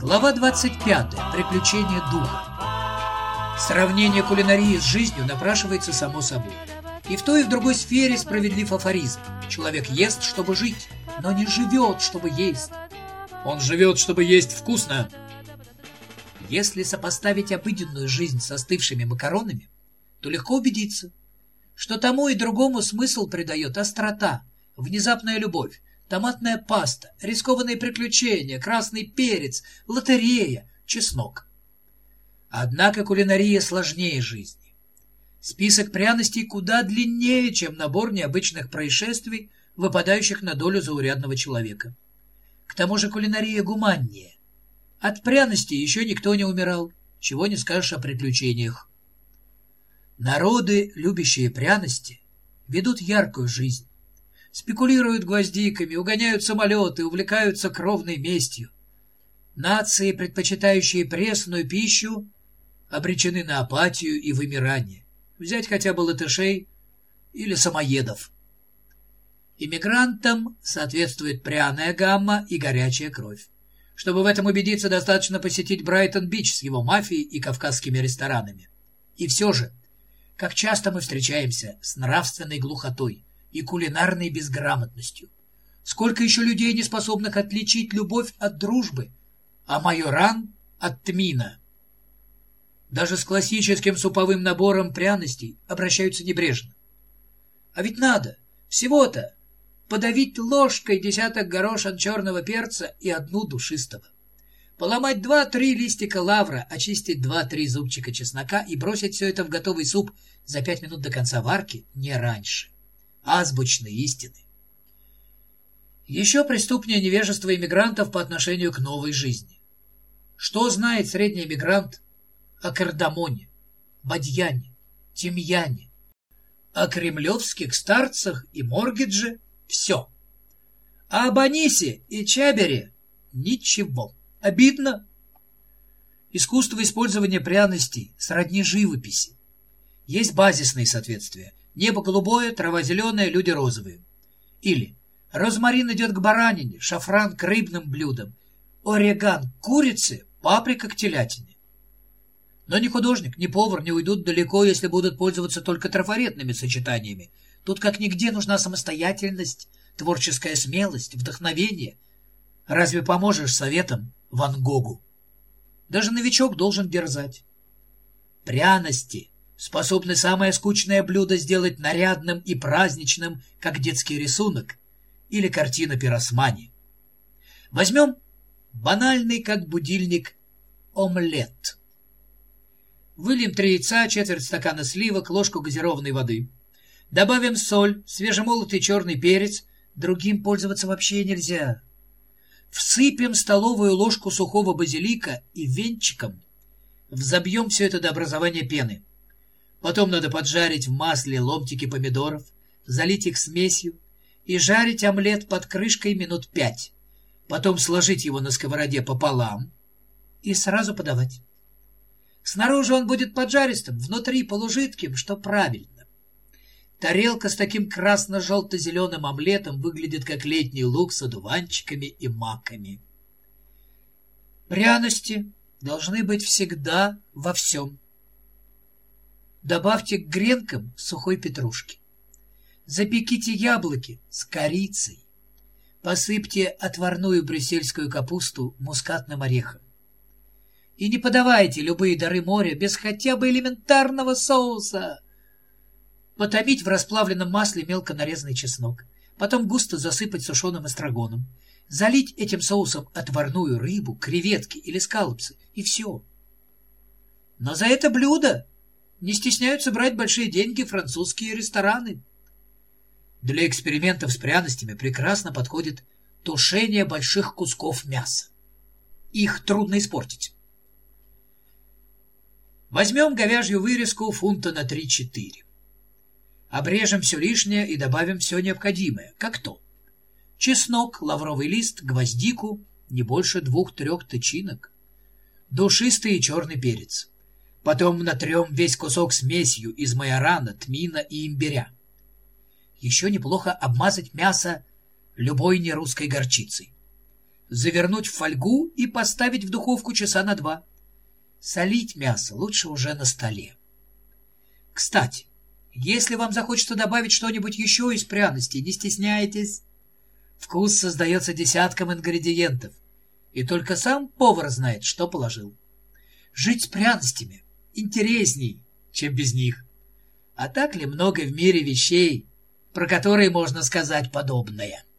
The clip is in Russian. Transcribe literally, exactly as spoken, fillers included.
Глава двадцать пятая. Приключения духа. Сравнение кулинарии с жизнью напрашивается само собой. И в той, и в другой сфере справедлив афоризм. Человек ест, чтобы жить, но не живет, чтобы есть. Он живет, чтобы есть вкусно. Если сопоставить обыденную жизнь с остывшими макаронами, то легко убедиться, что тому и другому смысл придает острота, внезапная любовь, томатная паста, рискованные приключения, красный перец, лотерея, чеснок. Однако кулинария сложнее жизни. Список пряностей куда длиннее, чем набор необычных происшествий, выпадающих на долю заурядного человека. К тому же кулинария гуманнее. От пряностей еще никто не умирал, чего не скажешь о приключениях. Народы, любящие пряности, ведут яркую жизнь. Спекулируют гвоздиками, угоняют самолеты, увлекаются кровной местью. Нации, предпочитающие пресную пищу, обречены на апатию и вымирание. Взять хотя бы латышей или самоедов. Иммигрантам соответствует пряная гамма и горячая кровь. Чтобы в этом убедиться, достаточно посетить Брайтон-Бич с его мафией и кавказскими ресторанами. И все же, как часто мы встречаемся с нравственной глухотой и кулинарной безграмотностью. Сколько еще людей, не способных отличить любовь от дружбы, а майоран от тмина. Даже с классическим суповым набором пряностей обращаются небрежно. А ведь надо всего-то подавить ложкой десяток горошин черного перца и одну душистого. Поломать два-три листика лавра, очистить два-три зубчика чеснока и бросить все это в готовый суп за пять минут до конца варки, не раньше. Азбучные истины. Еще преступнее невежество иммигрантов по отношению к новой жизни. Что знает средний иммигрант о кардамоне, бадьяне, тимьяне, о кремлевских старцах и моргидже? Все. А об анисе и чабере ничего. Обидно. Искусство использования пряностей сродни живописи. Есть базисные соответствия. Небо голубое, трава зеленая, люди розовые. Или розмарин идет к баранине, шафран к рыбным блюдам, ореган к курице, паприка к телятине. Но ни художник, ни повар не уйдут далеко, если будут пользоваться только трафаретными сочетаниями. Тут как нигде нужна самостоятельность, творческая смелость, вдохновение. Разве поможешь советом Ван Гогу? Даже новичок должен дерзать. Пряности способны самое скучное блюдо сделать нарядным и праздничным, как детский рисунок или картина Пиросмани. Возьмем банальный, как будильник, омлет. Выльем три яйца, четверть стакана сливок, ложку газированной воды. Добавим соль, свежемолотый черный перец. Другим пользоваться вообще нельзя. Всыпем столовую ложку сухого базилика и венчиком взобьем все это до образования пены. Потом надо поджарить в масле ломтики помидоров, залить их смесью и жарить омлет под крышкой минут пять. Потом сложить его на сковороде пополам и сразу подавать. Снаружи он будет поджаристым, внутри полужидким, что правильно. Тарелка с таким красно-желто-зеленым омлетом выглядит как летний луг с одуванчиками и маками. Пряности должны быть всегда во всем. Добавьте к гренкам сухой петрушки. Запеките яблоки с корицей. Посыпьте отварную брюссельскую капусту мускатным орехом. И не подавайте любые дары моря без хотя бы элементарного соуса. Потомить в расплавленном масле мелко нарезанный чеснок. Потом густо засыпать сушеным эстрагоном. Залить этим соусом отварную рыбу, креветки или скалопсы. И все. Но за это блюдо не стесняются брать большие деньги французские рестораны. Для экспериментов с пряностями прекрасно подходит тушение больших кусков мяса. Их трудно испортить. Возьмем говяжью вырезку фунта на три-четыре. Обрежем все лишнее и добавим все необходимое, как то. Чеснок, лавровый лист, гвоздику, не больше двух-трех тычинок. Душистый и черный перец. Потом натрем весь кусок смесью из майорана, тмина и имбиря. Еще неплохо обмазать мясо любой нерусской горчицей. завернуть в фольгу и поставить в духовку часа на два. Солить мясо лучше уже на столе. Кстати, если вам захочется добавить что-нибудь еще из пряностей, не стесняйтесь. Вкус создается десятком ингредиентов, и только сам повар знает, что положил. Жить с пряностями интересней, чем без них. А так ли много в мире вещей, про которые можно сказать подобное?